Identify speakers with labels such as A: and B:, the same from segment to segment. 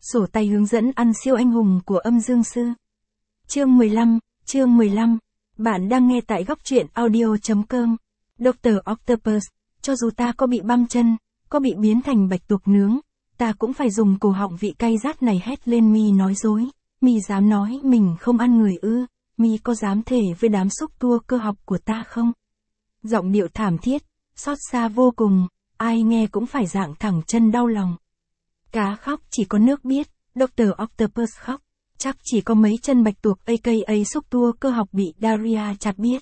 A: Sổ tay hướng dẫn ăn siêu anh hùng của âm dương sư. Chương 15. Bạn đang nghe tại góc truyện audio.com. Dr. Octopus, cho dù ta có bị băm chân, có bị biến thành bạch tuộc nướng, ta cũng phải dùng cổ họng vị cay rát này hét lên. Mi nói dối, mi dám nói mình không ăn người ư? Mi có dám thề với đám xúc tua cơ học của ta không? Giọng điệu thảm thiết, xót xa vô cùng, ai nghe cũng phải dạng thẳng chân đau lòng. Cá khóc chỉ có nước biết, Dr. Octopus khóc, chắc chỉ có mấy chân bạch tuộc aka xúc tua cơ học bị Daria chặt biết.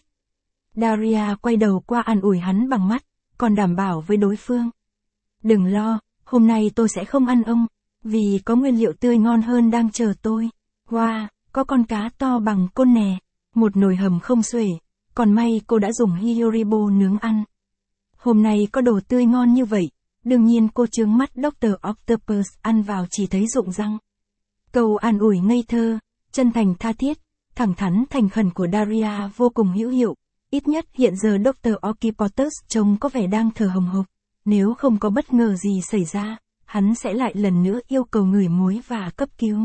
A: Daria quay đầu qua an ủi hắn bằng mắt, còn đảm bảo với đối phương. Đừng lo, hôm nay tôi sẽ không ăn ông, vì có nguyên liệu tươi ngon hơn đang chờ tôi. Wow, có con cá to bằng côn nè, một nồi hầm không xuể, còn may cô đã dùng Hyoribo nướng ăn. Hôm nay có đồ tươi ngon như vậy, đương nhiên cô trướng mắt. Dr. Octopus ăn vào chỉ thấy rụng răng. Câu an ủi ngây thơ, chân thành tha thiết, thẳng thắn thành khẩn của Daria vô cùng hữu hiệu. Ít nhất hiện giờ Dr. Octopus trông có vẻ đang thở hồng hộc. Nếu không có bất ngờ gì xảy ra, hắn sẽ lại lần nữa yêu cầu ngửi muối và cấp cứu.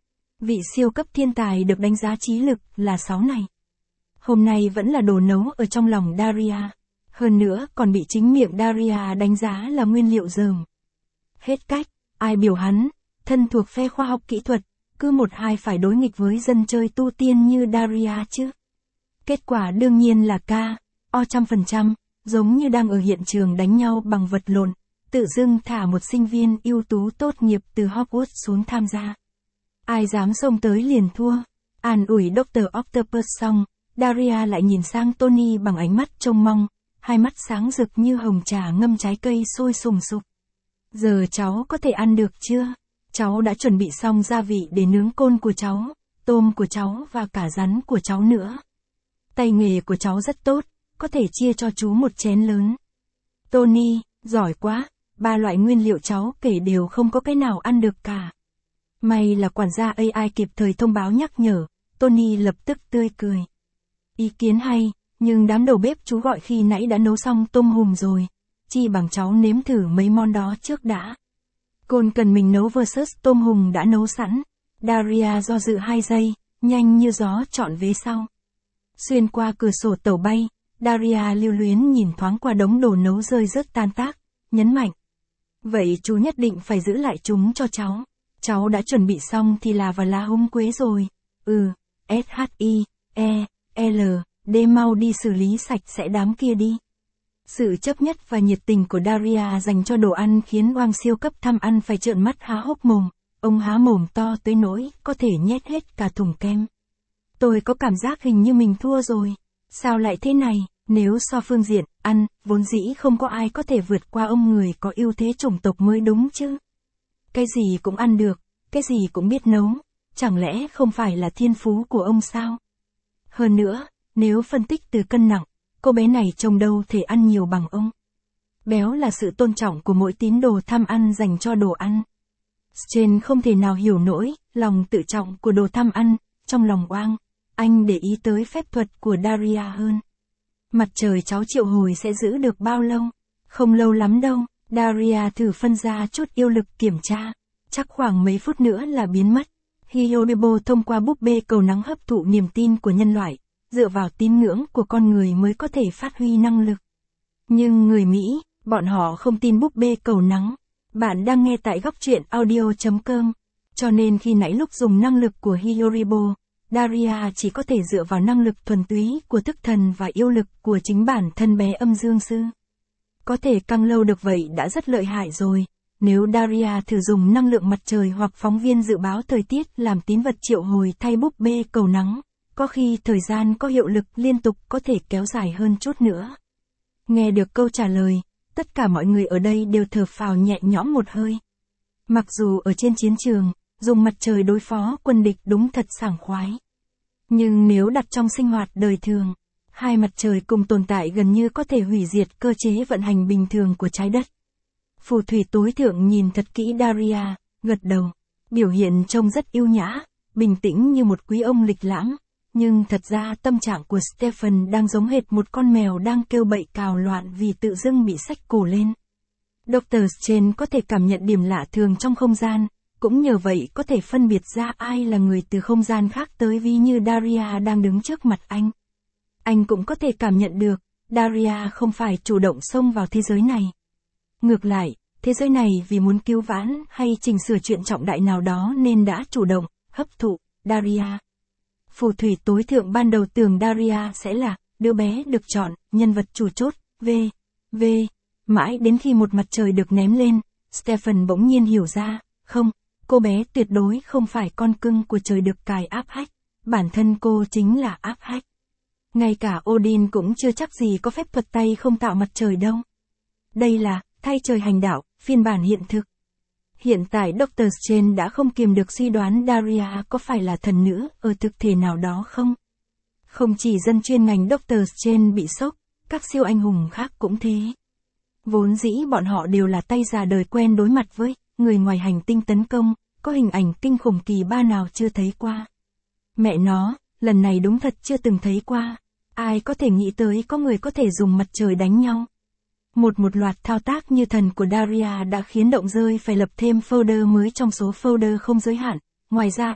A: Vị siêu cấp thiên tài được đánh giá trí lực là 6 này. Hôm nay vẫn là đồ nấu ở trong lòng Daria. Hơn nữa còn bị chính miệng Daria đánh giá là nguyên liệu dởm. Hết cách, ai biểu hắn, thân thuộc phe khoa học kỹ thuật, cứ một hai phải đối nghịch với dân chơi tu tiên như Daria chứ. Kết quả đương nhiên là KO 100%, giống như đang ở hiện trường đánh nhau bằng vật lộn, tự dưng thả một sinh viên ưu tú tốt nghiệp từ Hogwarts xuống tham gia. Ai dám xông tới liền thua. An ủi Dr. Octopus xong, Daria lại nhìn sang Tony bằng ánh mắt trông mong, hai mắt sáng rực như hồng trà ngâm trái cây sôi sùng sục. Giờ cháu có thể ăn được chưa? Cháu đã chuẩn bị xong gia vị để nướng côn của cháu, tôm của cháu và cả rắn của cháu nữa. Tay nghề của cháu rất tốt, có thể chia cho chú một chén lớn. Tony, giỏi quá, 3 loại nguyên liệu cháu kể đều không có cái nào ăn được cả. May là quản gia AI kịp thời thông báo nhắc nhở, Tony lập tức tươi cười. Ý kiến hay, nhưng đám đầu bếp chú gọi khi nãy đã nấu xong tôm hùm rồi, chi bằng cháu nếm thử mấy món đó trước đã. Côn cần mình nấu versus tôm hùm đã nấu sẵn. Daria do dự 2 giây, nhanh như gió chọn vế sau. Xuyên qua cửa sổ tàu bay, Daria lưu luyến nhìn thoáng qua đống đồ nấu rơi rớt tan tác, nhấn mạnh. Vậy chú nhất định phải giữ lại chúng cho cháu. Cháu đã chuẩn bị xong thì là và lá húng quế rồi. SHIEL, mau đi xử lý sạch sẽ đám kia đi. Sự chấp nhất và nhiệt tình của Daria dành cho đồ ăn khiến oang siêu cấp tham ăn phải trợn mắt há hốc mồm. Ông há mồm to tới nỗi có thể nhét hết cả thùng kem. Tôi có cảm giác hình như mình thua rồi. Sao lại thế này? Nếu so phương diện ăn, vốn dĩ không có ai có thể vượt qua ông người có ưu thế chủng tộc mới đúng chứ. Cái gì cũng ăn được, cái gì cũng biết nấu, chẳng lẽ không phải là thiên phú của ông sao? Hơn nữa, nếu phân tích từ cân nặng, cô bé này trông đâu thể ăn nhiều bằng ông. Béo là sự tôn trọng của mỗi tín đồ tham ăn dành cho đồ ăn. Trên không thể nào hiểu nổi lòng tự trọng của đồ tham ăn, trong lòng oang, anh để ý tới phép thuật của Daria hơn. Mặt trời cháu triệu hồi sẽ giữ được bao lâu? Không lâu lắm đâu. Daria thử phân ra chút yêu lực kiểm tra, chắc khoảng mấy phút nữa là biến mất. Hyoribo thông qua búp bê cầu nắng hấp thụ niềm tin của nhân loại, dựa vào tín ngưỡng của con người mới có thể phát huy năng lực. Nhưng người Mỹ, bọn họ không tin búp bê cầu nắng. Bạn đang nghe tại góc truyện audio.com, cho nên khi nãy lúc dùng năng lực của Hyoribo, Daria chỉ có thể dựa vào năng lực thuần túy của thức thần và yêu lực của chính bản thân bé âm dương sư. Có thể căng lâu được vậy đã rất lợi hại rồi. Nếu Daria thử dùng năng lượng mặt trời hoặc phóng viên dự báo thời tiết làm tín vật triệu hồi thay búp bê cầu nắng, có khi thời gian có hiệu lực liên tục có thể kéo dài hơn chút nữa. Nghe được câu trả lời, tất cả mọi người ở đây đều thở phào nhẹ nhõm một hơi. Mặc dù ở trên chiến trường, dùng mặt trời đối phó quân địch đúng thật sảng khoái. Nhưng nếu đặt trong sinh hoạt đời thường, hai mặt trời cùng tồn tại gần như có thể hủy diệt cơ chế vận hành bình thường của trái đất. Phù thủy tối thượng nhìn thật kỹ Daria, gật đầu. Biểu hiện trông rất yêu nhã, bình tĩnh như một quý ông lịch lãm. Nhưng thật ra tâm trạng của Stephen đang giống hệt một con mèo đang kêu bậy cào loạn vì tự dưng bị xách cổ lên. Dr. Strange có thể cảm nhận điểm lạ thường trong không gian, Cũng nhờ vậy có thể phân biệt ra ai là người từ không gian khác tới, ví như Daria đang đứng trước mặt anh. Anh cũng có thể cảm nhận được, Daria không phải chủ động xông vào thế giới này. Ngược lại, thế giới này vì muốn cứu vãn hay chỉnh sửa chuyện trọng đại nào đó nên đã chủ động, hấp thụ, Daria. Phù thủy tối thượng ban đầu tưởng Daria sẽ là đứa bé được chọn, nhân vật chủ chốt, v. Mãi đến khi một mặt trời được ném lên, Stephen bỗng nhiên hiểu ra, không, cô bé tuyệt đối không phải con cưng của trời được cài áp hách, bản thân cô chính là áp hách. Ngay cả Odin cũng chưa chắc gì có phép thuật tay không tạo mặt trời đâu. Đây là, thay trời hành đạo, phiên bản hiện thực. Hiện tại Dr. Strange đã không kiềm được suy đoán Daria có phải là thần nữ ở thực thể nào đó không? Không chỉ dân chuyên ngành Dr. Strange bị sốc, các siêu anh hùng khác cũng thế. Vốn dĩ bọn họ đều là tay già đời quen đối mặt với người ngoài hành tinh tấn công, có hình ảnh kinh khủng kỳ ba nào chưa thấy qua. Mẹ nó, lần này đúng thật chưa từng thấy qua. Ai có thể nghĩ tới có người có thể dùng mặt trời đánh nhau. Một loạt thao tác như thần của Daria đã khiến động rơi phải lập thêm folder mới trong số folder không giới hạn. Ngoài ra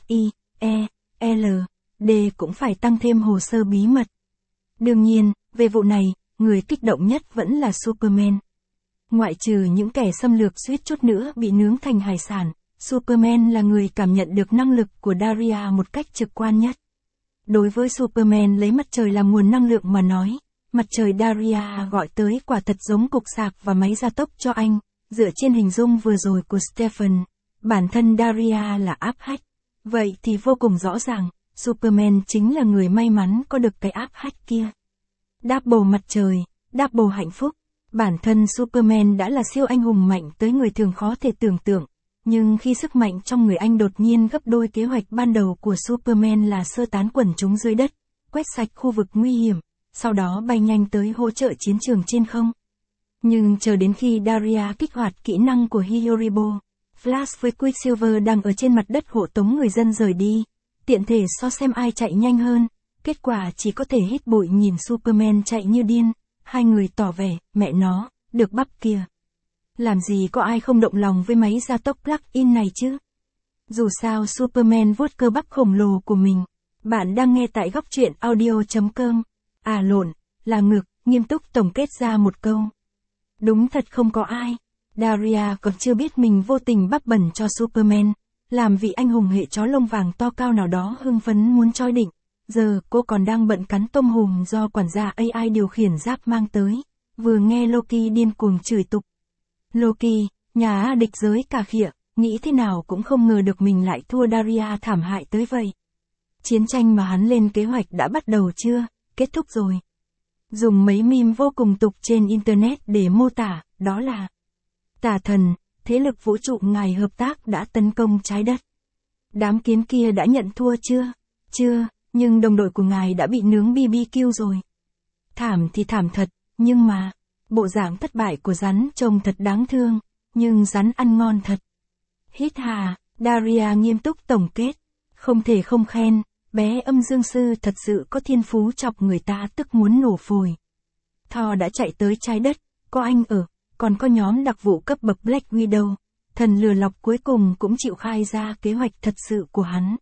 A: SHIELD cũng phải tăng thêm hồ sơ bí mật. Đương nhiên, về vụ này, người kích động nhất vẫn là Superman. Ngoại trừ những kẻ xâm lược suýt chút nữa bị nướng thành hải sản, Superman là người cảm nhận được năng lực của Daria một cách trực quan nhất. Đối với Superman lấy mặt trời làm nguồn năng lượng mà nói, mặt trời Daria gọi tới quả thật giống cục sạc và máy gia tốc cho anh, dựa trên hình dung vừa rồi của Stephen, bản thân Daria là áp hách. Vậy thì vô cùng rõ ràng, Superman chính là người may mắn có được cái áp hách kia. Double mặt trời, double hạnh phúc. Bản thân Superman đã là siêu anh hùng mạnh tới người thường khó thể tưởng tượng. Nhưng khi sức mạnh trong người anh đột nhiên gấp đôi, kế hoạch ban đầu của Superman là sơ tán quần chúng dưới đất, quét sạch khu vực nguy hiểm, sau đó bay nhanh tới hỗ trợ chiến trường trên không. Nhưng chờ đến khi Daria kích hoạt kỹ năng của Hyoribo, Flash với Quicksilver đang ở trên mặt đất hộ tống người dân rời đi, tiện thể so xem ai chạy nhanh hơn, kết quả chỉ có thể hít bụi nhìn Superman chạy như điên, hai người tỏ vẻ, mẹ nó, được bắp kìa. Làm gì có ai không động lòng với máy gia tốc plug-in này chứ? Dù sao Superman vuốt cơ bắp khổng lồ của mình. Bạn đang nghe tại góc truyện audio.com. À lộn, là ngược, nghiêm túc tổng kết ra một câu. Đúng thật không có ai. Daria còn chưa biết mình vô tình bắp bẩn cho Superman, làm vị anh hùng hệ chó lông vàng to cao nào đó hưng phấn muốn choi đỉnh. Giờ cô còn đang bận cắn tôm hùm do quản gia AI điều khiển giáp mang tới. Vừa nghe Loki điên cuồng chửi tục. Loki, nhà địch giới cà khịa, nghĩ thế nào cũng không ngờ được mình lại thua Daria thảm hại tới vậy. Chiến tranh mà hắn lên kế hoạch đã bắt đầu chưa? Kết thúc rồi. Dùng mấy meme vô cùng tục trên Internet để mô tả, đó là tà thần, thế lực vũ trụ ngài hợp tác đã tấn công trái đất. Đám kiến kia đã nhận thua chưa? Chưa, nhưng đồng đội của ngài đã bị nướng BBQ rồi. Thảm thì thảm thật, nhưng mà, bộ dạng thất bại của rắn trông thật đáng thương, nhưng rắn ăn ngon thật. Hít hà, Daria nghiêm túc tổng kết, không thể không khen, bé âm dương sư thật sự có thiên phú chọc người ta tức muốn nổ phổi. Thor đã chạy tới trái đất, có anh ở, còn có nhóm đặc vụ cấp bậc Black Widow, thần lừa lọc cuối cùng cũng chịu khai ra kế hoạch thật sự của hắn.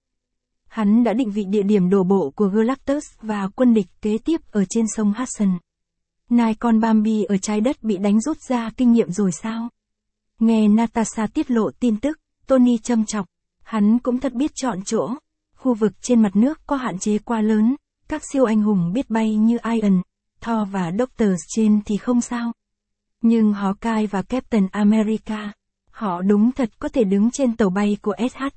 A: Hắn đã định vị địa điểm đổ bộ của Galactus và quân địch kế tiếp ở trên sông Hudson. Nai con Bambi ở trái đất bị đánh rút ra kinh nghiệm rồi sao? Nghe Natasha tiết lộ tin tức, Tony châm chọc, hắn cũng thật biết chọn chỗ. Khu vực trên mặt nước có hạn chế quá lớn, các siêu anh hùng biết bay như Iron, Thor và Doctor Strange thì không sao. Nhưng Hawkeye và Captain America, họ đúng thật có thể đứng trên tàu bay của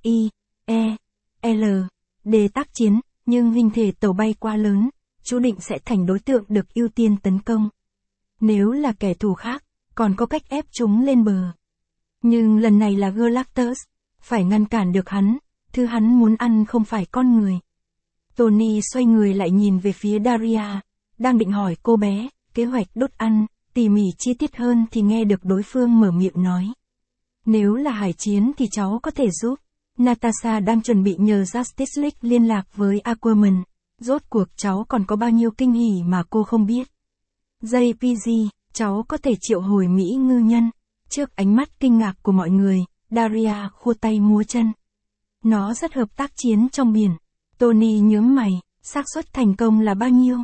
A: SHIELD tác chiến, nhưng hình thể tàu bay quá lớn, chú định sẽ thành đối tượng được ưu tiên tấn công. Nếu là kẻ thù khác, còn có cách ép chúng lên bờ. Nhưng lần này là Galactus, phải ngăn cản được hắn, thứ hắn muốn ăn không phải con người. Tony xoay người lại nhìn về phía Daria, đang định hỏi cô bé, kế hoạch đốt ăn, tỉ mỉ chi tiết hơn thì nghe được đối phương mở miệng nói. Nếu là hải chiến thì cháu có thể giúp. Natasha đang chuẩn bị nhờ Justice League liên lạc với Aquaman. Rốt cuộc cháu còn có bao nhiêu kinh hỉ mà cô không biết. JPG, cháu có thể triệu hồi Mỹ ngư nhân. Trước ánh mắt kinh ngạc của mọi người, Daria khua tay múa chân. Nó rất hợp tác chiến trong biển. Tony nhướng mày, xác suất thành công là bao nhiêu?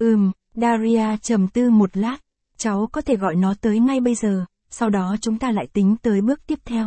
A: Daria trầm tư một lát. Cháu có thể gọi nó tới ngay bây giờ, sau đó chúng ta lại tính tới bước tiếp theo.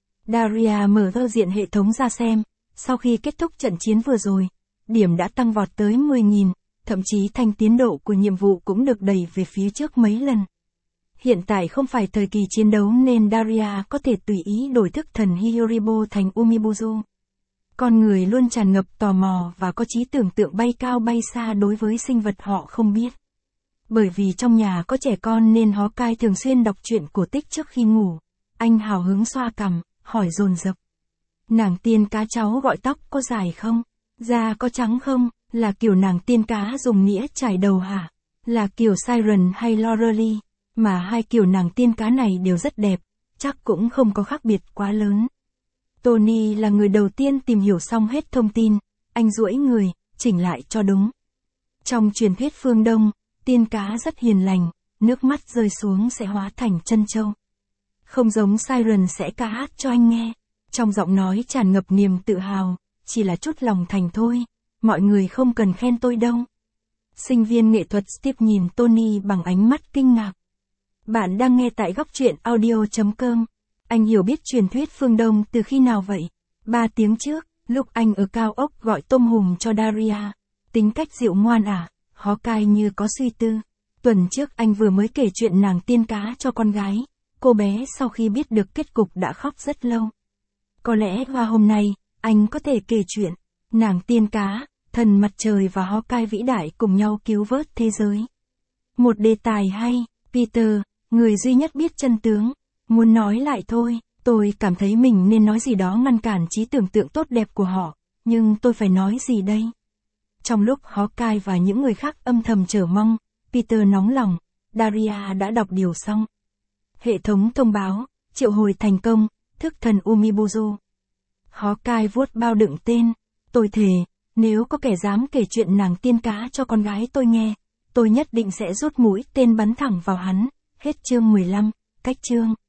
A: Daria mở giao diện hệ thống ra xem, sau khi kết thúc trận chiến vừa rồi, điểm đã tăng vọt tới 10.000, thậm chí thanh tiến độ của nhiệm vụ cũng được đẩy về phía trước mấy lần. Hiện tại không phải thời kỳ chiến đấu nên Daria có thể tùy ý đổi thức thần Hiyoribo thành Umibuzu. Con người luôn tràn ngập tò mò và có trí tưởng tượng bay cao bay xa đối với sinh vật họ không biết. Bởi vì trong nhà có trẻ con nên Hawkeye thường xuyên đọc truyện cổ tích trước khi ngủ. Anh hào hứng xoa cằm, hỏi dồn dập. Nàng tiên cá cháu gọi tóc có dài không? Da có trắng không? Là kiểu nàng tiên cá dùng nĩa trải đầu hả? Là kiểu Siren hay Lorelei? Mà hai kiểu nàng tiên cá này đều rất đẹp, chắc cũng không có khác biệt quá lớn. Tony là người đầu tiên tìm hiểu xong hết thông tin, anh duỗi người, chỉnh lại cho đúng. Trong truyền thuyết phương Đông, tiên cá rất hiền lành, nước mắt rơi xuống sẽ hóa thành trân châu. Không giống Siren sẽ ca hát cho anh nghe. Trong giọng nói tràn ngập niềm tự hào, chỉ là chút lòng thành thôi, mọi người không cần khen tôi đâu. Sinh viên nghệ thuật Steve nhìn Tony bằng ánh mắt kinh ngạc. Bạn đang nghe tại góc truyện audio.com. Anh hiểu biết truyền thuyết phương Đông từ khi nào vậy? 3 tiếng trước, lúc anh ở cao ốc gọi tôm hùm cho Daria. Tính cách dịu ngoan à? Hawkeye như có suy tư. Tuần trước anh vừa mới kể chuyện nàng tiên cá cho con gái. Cô bé sau khi biết được kết cục đã khóc rất lâu. Có lẽ vào hôm nay, anh có thể kể chuyện. Nàng tiên cá, thần mặt trời và Hawkeye vĩ đại cùng nhau cứu vớt thế giới. Một đề tài hay, Peter, người duy nhất biết chân tướng. Muốn nói lại thôi, tôi cảm thấy mình nên nói gì đó ngăn cản trí tưởng tượng tốt đẹp của họ. Nhưng tôi phải nói gì đây? Trong lúc Hawkeye và những người khác âm thầm chờ mong, Peter nóng lòng, Daria đã đọc điều xong. Hệ thống thông báo, triệu hồi thành công, thức thần Umibuzu. Hawkeye vuốt bao đựng tên, tôi thề, nếu có kẻ dám kể chuyện nàng tiên cá cho con gái tôi nghe, tôi nhất định sẽ rút mũi tên bắn thẳng vào hắn. Hết chương 15, cách chương.